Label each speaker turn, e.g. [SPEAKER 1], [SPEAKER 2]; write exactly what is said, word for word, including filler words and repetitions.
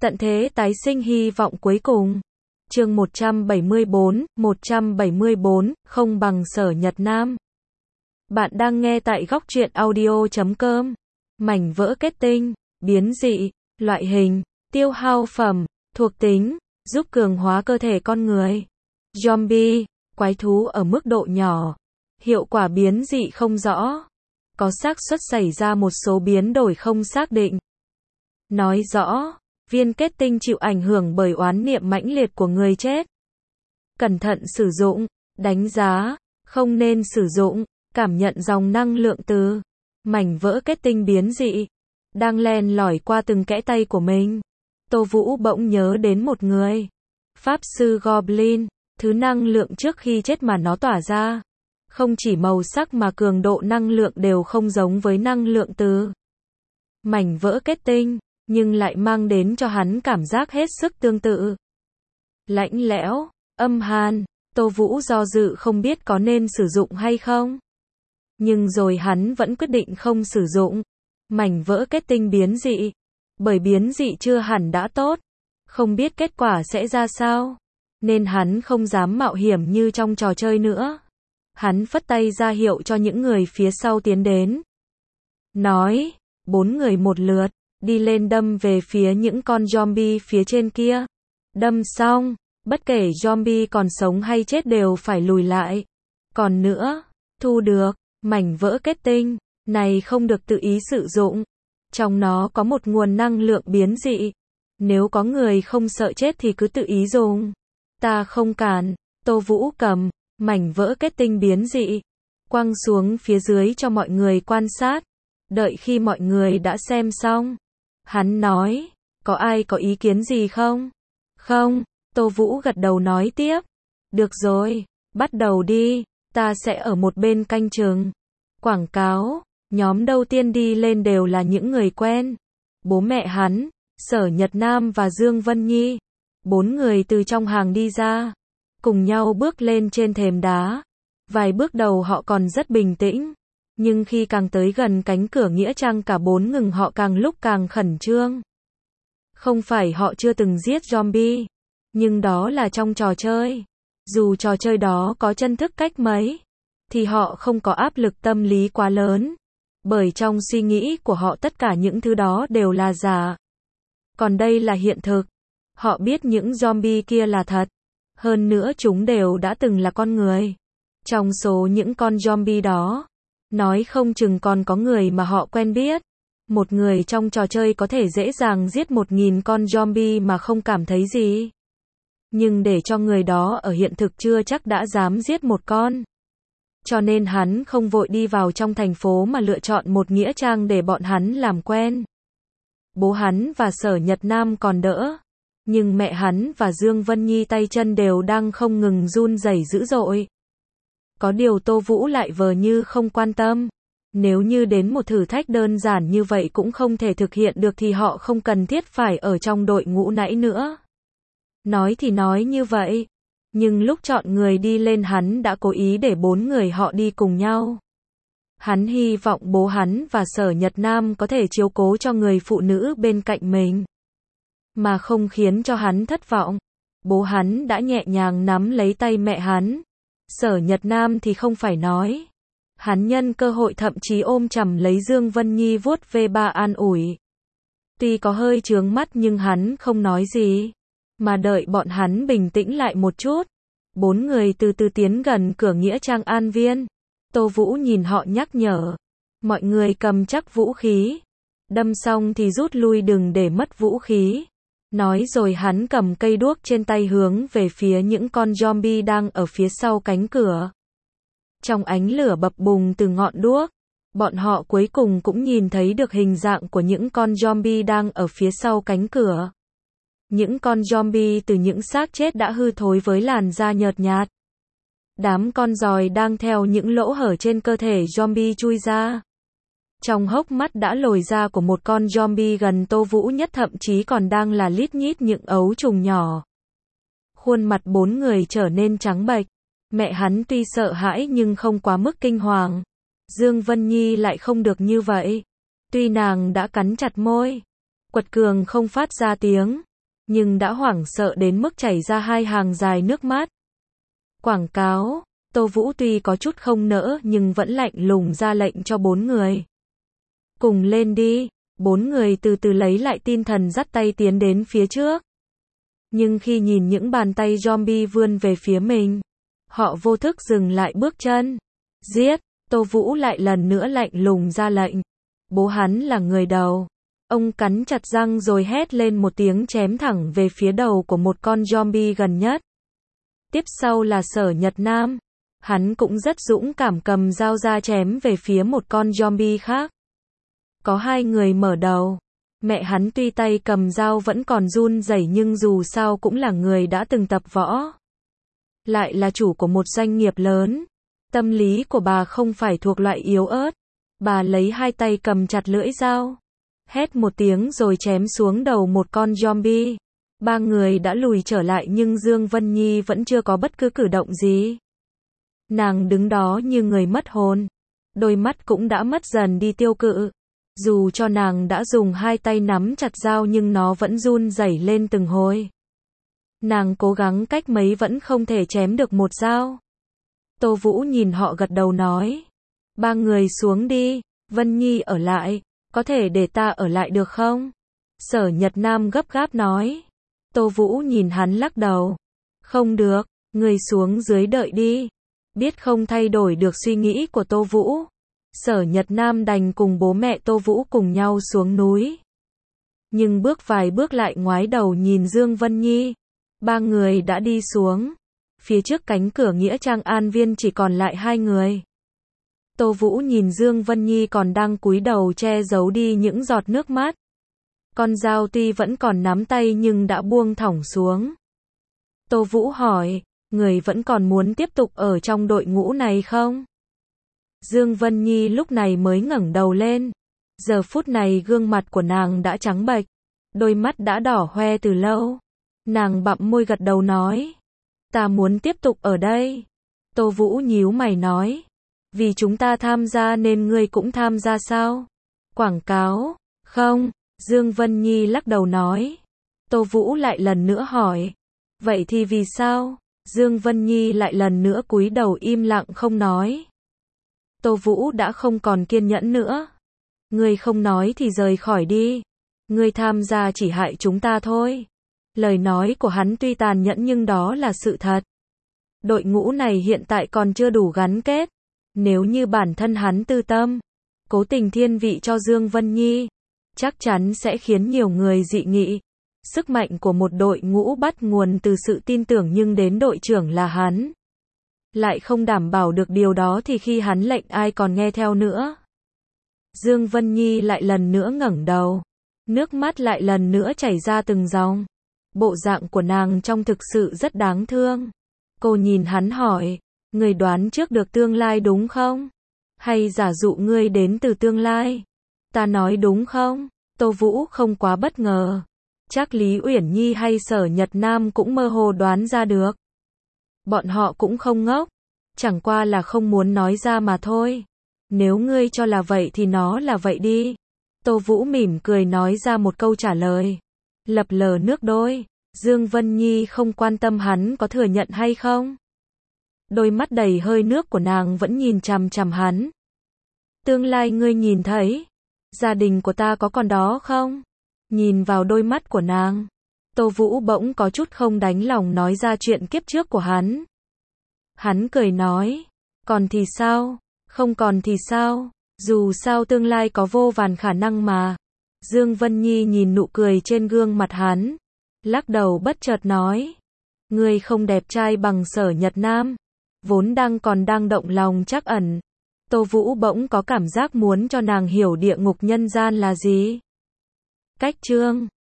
[SPEAKER 1] Tận thế tái sinh hy vọng cuối cùng. Chương một trăm bảy mươi bốn, một trăm bảy mươi bốn, không bằng Sở Nhật Nam. Bạn đang nghe tại góc truyện audio chấm com. Mảnh vỡ kết tinh, biến dị, loại hình, tiêu hao phẩm, thuộc tính, giúp cường hóa cơ thể con người. Zombie, quái thú ở mức độ nhỏ. Hiệu quả biến dị không rõ. Có xác suất xảy ra một số biến đổi không xác định. Nói rõ, viên kết tinh chịu ảnh hưởng bởi oán niệm mãnh liệt của người chết. Cẩn thận sử dụng, đánh giá, không nên sử dụng, cảm nhận dòng năng lượng từ mảnh vỡ kết tinh biến dị, đang len lỏi qua từng kẽ tay của mình. Tô Vũ bỗng nhớ đến một người. Pháp sư Goblin, thứ năng lượng trước khi chết mà nó tỏa ra. Không chỉ màu sắc mà cường độ năng lượng đều không giống với năng lượng từ mảnh vỡ kết tinh, nhưng lại mang đến cho hắn cảm giác hết sức tương tự. Lạnh lẽo, âm hàn, Tô Vũ do dự không biết có nên sử dụng hay không. Nhưng rồi hắn vẫn quyết định không sử dụng mảnh vỡ kết tinh biến dị, bởi biến dị chưa hẳn đã tốt, không biết kết quả sẽ ra sao, nên hắn không dám mạo hiểm như trong trò chơi nữa. Hắn phất tay ra hiệu cho những người phía sau tiến đến. Nói, bốn người một lượt, đi lên đâm về phía những con zombie phía trên kia. Đâm xong, bất kể zombie còn sống hay chết đều phải lùi lại. Còn nữa, thu được mảnh vỡ kết tinh này không được tự ý sử dụng. Trong nó có một nguồn năng lượng biến dị. Nếu có người không sợ chết thì cứ tự ý dùng. Ta không cản. Tô Vũ cầm mảnh vỡ kết tinh biến dị, quăng xuống phía dưới cho mọi người quan sát. Đợi khi mọi người đã xem xong, hắn nói, có ai có ý kiến gì không? Không, Tô Vũ gật đầu nói tiếp. Được rồi, bắt đầu đi, ta sẽ ở một bên canh chừng. Quảng cáo, nhóm đầu tiên đi lên đều là những người quen. Bố mẹ hắn, Sở Nhật Nam và Dương Vân Nhi. Bốn người từ trong hàng đi ra, cùng nhau bước lên trên thềm đá. Vài bước đầu họ còn rất bình tĩnh, nhưng khi càng tới gần cánh cửa nghĩa trang cả bốn ngừng họ càng lúc càng khẩn trương. Không phải họ chưa từng giết zombie, nhưng đó là trong trò chơi. Dù trò chơi đó có chân thức cách mấy, thì họ không có áp lực tâm lý quá lớn. Bởi trong suy nghĩ của họ tất cả những thứ đó đều là giả. Còn đây là hiện thực. Họ biết những zombie kia là thật. Hơn nữa chúng đều đã từng là con người. Trong số những con zombie đó, nói không chừng còn có người mà họ quen biết. Một người trong trò chơi có thể dễ dàng giết một nghìn con zombie mà không cảm thấy gì. Nhưng để cho người đó ở hiện thực chưa chắc đã dám giết một con. Cho nên hắn không vội đi vào trong thành phố mà lựa chọn một nghĩa trang để bọn hắn làm quen. Bố hắn và Sở Nhật Nam còn đỡ. Nhưng mẹ hắn và Dương Vân Nhi tay chân đều đang không ngừng run rẩy dữ dội. Có điều Tô Vũ lại vờ như không quan tâm. Nếu như đến một thử thách đơn giản như vậy cũng không thể thực hiện được thì họ không cần thiết phải ở trong đội ngũ nãy nữa. Nói thì nói như vậy, nhưng lúc chọn người đi lên hắn đã cố ý để bốn người họ đi cùng nhau. Hắn hy vọng bố hắn và Sở Nhật Nam có thể chiếu cố cho người phụ nữ bên cạnh mình, mà không khiến cho hắn thất vọng. Bố hắn đã nhẹ nhàng nắm lấy tay mẹ hắn. Sở Nhật Nam thì không phải nói. Hắn nhân cơ hội thậm chí ôm chầm lấy Dương Vân Nhi vuốt ve ba an ủi. Tuy có hơi chướng mắt nhưng hắn không nói gì, mà đợi bọn hắn bình tĩnh lại một chút. Bốn người từ từ tiến gần cửa nghĩa trang An Viên. Tô Vũ nhìn họ nhắc nhở. Mọi người cầm chắc vũ khí. Đâm xong thì rút lui đừng để mất vũ khí. Nói rồi hắn cầm cây đuốc trên tay hướng về phía những con zombie đang ở phía sau cánh cửa. Trong ánh lửa bập bùng từ ngọn đuốc, bọn họ cuối cùng cũng nhìn thấy được hình dạng của những con zombie đang ở phía sau cánh cửa. Những con zombie từ những xác chết đã hư thối với làn da nhợt nhạt. Đám con giòi đang theo những lỗ hở trên cơ thể zombie chui ra. Trong hốc mắt đã lồi ra của một con zombie gần Tô Vũ nhất thậm chí còn đang là lít nhít những ấu trùng nhỏ. Khuôn mặt bốn người trở nên trắng bệch. Mẹ hắn tuy sợ hãi nhưng không quá mức kinh hoàng. Dương Vân Nhi lại không được như vậy. Tuy nàng đã cắn chặt môi, quật cường không phát ra tiếng, nhưng đã hoảng sợ đến mức chảy ra hai hàng dài nước mắt. Quảng cáo, Tô Vũ tuy có chút không nỡ nhưng vẫn lạnh lùng ra lệnh cho bốn người. Cùng lên đi, bốn người từ từ lấy lại tinh thần dắt tay tiến đến phía trước. Nhưng khi nhìn những bàn tay zombie vươn về phía mình, họ vô thức dừng lại bước chân. Giết, Tô Vũ lại lần nữa lạnh lùng ra lệnh. Bố hắn là người đầu. Ông cắn chặt răng rồi hét lên một tiếng chém thẳng về phía đầu của một con zombie gần nhất. Tiếp sau là Sở Nhật Nam. Hắn cũng rất dũng cảm cầm dao ra chém về phía một con zombie khác. Có hai người mở đầu. Mẹ hắn tuy tay cầm dao vẫn còn run rẩy nhưng dù sao cũng là người đã từng tập võ. Lại là chủ của một doanh nghiệp lớn. Tâm lý của bà không phải thuộc loại yếu ớt. Bà lấy hai tay cầm chặt lưỡi dao. Hét một tiếng rồi chém xuống đầu một con zombie. Ba người đã lùi trở lại nhưng Dương Vân Nhi vẫn chưa có bất cứ cử động gì. Nàng đứng đó như người mất hồn. Đôi mắt cũng đã mất dần đi tiêu cự. Dù cho nàng đã dùng hai tay nắm chặt dao nhưng nó vẫn run rẩy lên từng hồi. Nàng cố gắng cách mấy vẫn không thể chém được một dao. Tô Vũ nhìn họ gật đầu nói. Ba người xuống đi, Vân Nhi ở lại, có thể để ta ở lại được không? Sở Nhật Nam gấp gáp nói. Tô Vũ nhìn hắn lắc đầu. Không được, người xuống dưới đợi đi. Biết không thay đổi được suy nghĩ của Tô Vũ. Sở Nhật Nam đành cùng bố mẹ Tô Vũ cùng nhau xuống núi. Nhưng bước vài bước lại ngoái đầu nhìn Dương Vân Nhi. Ba người đã đi xuống. Phía trước cánh cửa nghĩa trang an viên chỉ còn lại hai người. Tô Vũ nhìn Dương Vân Nhi còn đang cúi đầu che giấu đi những giọt nước mắt. Con dao tuy vẫn còn nắm tay nhưng đã buông thõng xuống. Tô Vũ hỏi, người vẫn còn muốn tiếp tục ở trong đội ngũ này không? Dương Vân Nhi lúc này mới ngẩng đầu lên. Giờ phút này gương mặt của nàng đã trắng bệch, đôi mắt đã đỏ hoe từ lâu. Nàng bặm môi gật đầu nói, ta muốn tiếp tục ở đây. Tô Vũ nhíu mày nói, vì chúng ta tham gia nên ngươi cũng tham gia sao? Quảng cáo, không, Dương Vân Nhi lắc đầu nói. Tô Vũ lại lần nữa hỏi, vậy thì vì sao? Dương Vân Nhi lại lần nữa cúi đầu im lặng không nói. Tô Vũ đã không còn kiên nhẫn nữa. Ngươi không nói thì rời khỏi đi. Ngươi tham gia chỉ hại chúng ta thôi. Lời nói của hắn tuy tàn nhẫn nhưng đó là sự thật. Đội ngũ này hiện tại còn chưa đủ gắn kết. Nếu như bản thân hắn tư tâm, cố tình thiên vị cho Dương Vân Nhi, chắc chắn sẽ khiến nhiều người dị nghị. Sức mạnh của một đội ngũ bắt nguồn từ sự tin tưởng nhưng đến đội trưởng là hắn. Lại không đảm bảo được điều đó thì khi hắn lệnh ai còn nghe theo nữa. Dương Vân Nhi lại lần nữa ngẩng đầu. Nước mắt lại lần nữa chảy ra từng dòng. Bộ dạng của nàng trông thực sự rất đáng thương. Cô nhìn hắn hỏi, người đoán trước được tương lai đúng không? Hay giả dụ ngươi đến từ tương lai? Ta nói đúng không? Tô Vũ không quá bất ngờ. Chắc Lý Uyển Nhi hay Sở Nhật Nam cũng mơ hồ đoán ra được. Bọn họ cũng không ngốc. Chẳng qua là không muốn nói ra mà thôi. Nếu ngươi cho là vậy thì nó là vậy đi. Tô Vũ mỉm cười nói ra một câu trả lời. Lập lờ nước đôi. Dương Vân Nhi không quan tâm hắn có thừa nhận hay không. Đôi mắt đầy hơi nước của nàng vẫn nhìn chằm chằm hắn. Tương lai ngươi nhìn thấy. Gia đình của ta có còn đó không? Nhìn vào đôi mắt của nàng. Tô Vũ bỗng có chút không đành lòng nói ra chuyện kiếp trước của hắn. Hắn cười nói. Còn thì sao? Không còn thì sao? Dù sao tương lai có vô vàn khả năng mà. Dương Vân Nhi nhìn nụ cười trên gương mặt hắn. Lắc đầu bất chợt nói. Ngươi không đẹp trai bằng Sở Nhật Nam. Vốn đang còn đang động lòng trắc ẩn. Tô Vũ bỗng có cảm giác muốn cho nàng hiểu địa ngục nhân gian là gì. Cách chương